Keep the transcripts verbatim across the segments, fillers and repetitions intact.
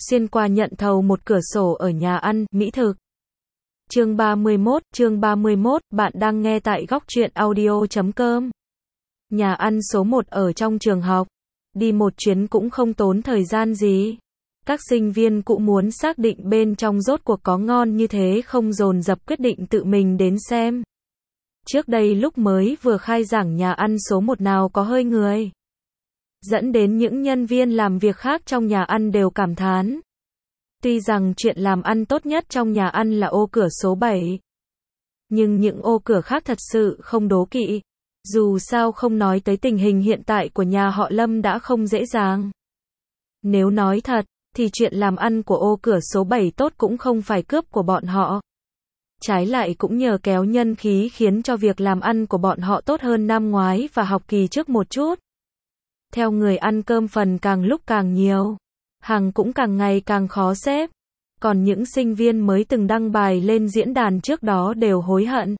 xuyên qua nhận thầu một cửa sổ ở nhà ăn, mỹ thực. Chương ba mươi mốt, chương ba mươi mốt, bạn đang nghe tại góc truyện audio chấm com. Nhà ăn số một ở trong trường học. Đi một chuyến cũng không tốn thời gian gì. Các sinh viên cũng muốn xác định bên trong rốt cuộc có ngon như thế không dồn dập quyết định tự mình đến xem. Trước đây lúc mới vừa khai giảng nhà ăn số một nào có hơi người. Dẫn đến những nhân viên làm việc khác trong nhà ăn đều cảm thán. Tuy rằng chuyện làm ăn tốt nhất trong nhà ăn là ô cửa số bảy. Nhưng những ô cửa khác thật sự không đố kỵ. Dù sao không nói tới tình hình hiện tại của nhà họ Lâm đã không dễ dàng. Nếu nói thật, thì chuyện làm ăn của ô cửa số bảy tốt cũng không phải cướp của bọn họ. Trái lại cũng nhờ kéo nhân khí khiến cho việc làm ăn của bọn họ tốt hơn năm ngoái và học kỳ trước một chút. Theo người ăn cơm phần càng lúc càng nhiều, hàng cũng càng ngày càng khó xếp. Còn những sinh viên mới từng đăng bài lên diễn đàn trước đó đều hối hận.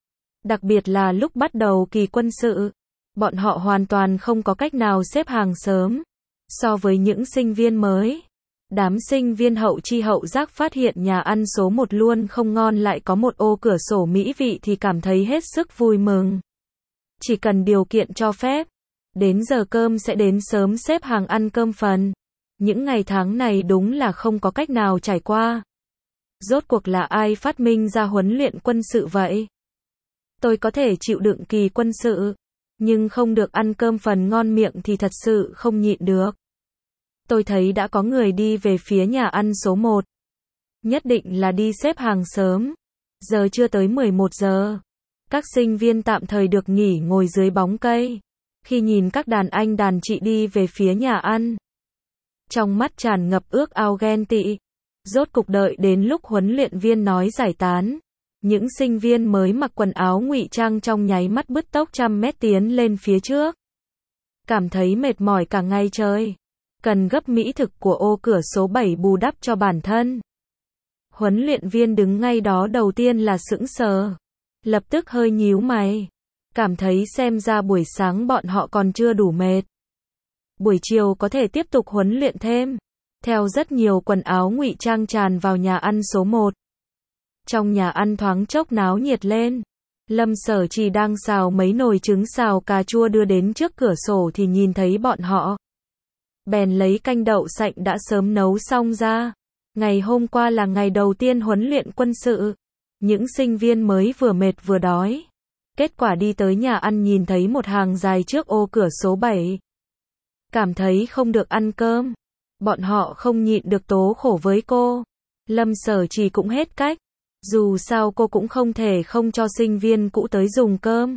Đặc biệt là lúc bắt đầu kỳ quân sự, bọn họ hoàn toàn không có cách nào xếp hàng sớm. So với những sinh viên mới, đám sinh viên hậu chi hậu giác phát hiện nhà ăn số một luôn không ngon lại có một ô cửa sổ mỹ vị thì cảm thấy hết sức vui mừng. Chỉ cần điều kiện cho phép, đến giờ cơm sẽ đến sớm xếp hàng ăn cơm phần. Những ngày tháng này đúng là không có cách nào trải qua. Rốt cuộc là ai phát minh ra huấn luyện quân sự vậy? Tôi có thể chịu đựng kỳ quân sự, nhưng không được ăn cơm phần ngon miệng thì thật sự không nhịn được. Tôi thấy đã có người đi về phía nhà ăn số một. Nhất định là đi xếp hàng sớm. Giờ chưa tới mười một giờ. Các sinh viên tạm thời được nghỉ ngồi dưới bóng cây. Khi nhìn các đàn anh đàn chị đi về phía nhà ăn, trong mắt tràn ngập ước ao ghen tị. Rốt cục đợi đến lúc huấn luyện viên nói giải tán, những sinh viên mới mặc quần áo ngụy trang trong nháy mắt bứt tốc trăm mét tiến lên phía trước. Cảm thấy mệt mỏi cả ngày trời, cần gấp mỹ thực của ô cửa số bảy bù đắp cho bản thân. Huấn luyện viên đứng ngay đó đầu tiên là sững sờ, lập tức hơi nhíu mày, cảm thấy xem ra buổi sáng bọn họ còn chưa đủ mệt. Buổi chiều có thể tiếp tục huấn luyện thêm. Theo rất nhiều quần áo ngụy trang tràn vào nhà ăn số một. Trong nhà ăn thoáng chốc náo nhiệt lên. Lâm Sở Trì đang xào mấy nồi trứng xào cà chua đưa đến trước cửa sổ thì nhìn thấy bọn họ. Bèn lấy canh đậu sạnh đã sớm nấu xong ra. Ngày hôm qua là ngày đầu tiên huấn luyện quân sự. Những sinh viên mới vừa mệt vừa đói. Kết quả đi tới nhà ăn nhìn thấy một hàng dài trước ô cửa số bảy. Cảm thấy không được ăn cơm. Bọn họ không nhịn được tố khổ với cô. Lâm Sở Trì cũng hết cách. Dù sao cô cũng không thể không cho sinh viên cũ tới dùng cơm.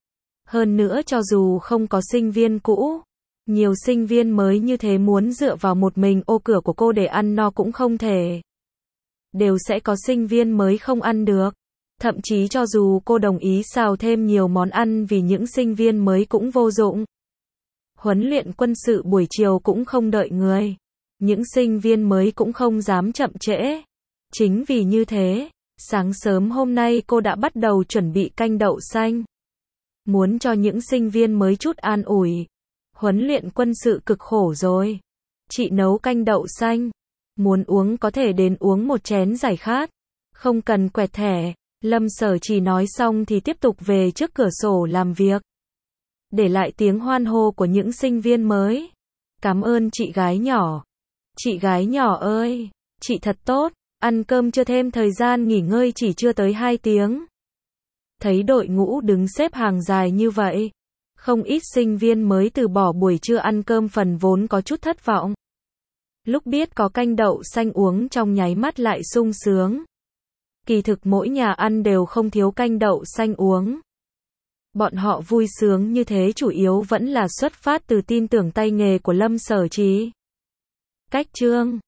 Hơn nữa cho dù không có sinh viên cũ, nhiều sinh viên mới như thế muốn dựa vào một mình ô cửa của cô để ăn no cũng không thể. Đều sẽ có sinh viên mới không ăn được. Thậm chí cho dù cô đồng ý xào thêm nhiều món ăn vì những sinh viên mới cũng vô dụng. Huấn luyện quân sự buổi chiều cũng không đợi người. Những sinh viên mới cũng không dám chậm trễ. Chính vì như thế, sáng sớm hôm nay cô đã bắt đầu chuẩn bị canh đậu xanh. Muốn cho những sinh viên mới chút an ủi. Huấn luyện quân sự cực khổ rồi. Chị nấu canh đậu xanh. Muốn uống có thể đến uống một chén giải khát. Không cần quẹt thẻ. Lâm Sở Trì nói xong thì tiếp tục về trước cửa sổ làm việc. Để lại tiếng hoan hô của những sinh viên mới. Cảm ơn chị gái nhỏ. Chị gái nhỏ ơi, chị thật tốt, ăn cơm chưa thêm thời gian nghỉ ngơi chỉ chưa tới hai tiếng. Thấy đội ngũ đứng xếp hàng dài như vậy, không ít sinh viên mới từ bỏ buổi trưa ăn cơm phần vốn có chút thất vọng. Lúc biết có canh đậu xanh uống trong nháy mắt lại sung sướng. Kỳ thực mỗi nhà ăn đều không thiếu canh đậu xanh uống. Bọn họ vui sướng như thế chủ yếu vẫn là xuất phát từ tin tưởng tay nghề của Lâm Sở Trì. Cách chương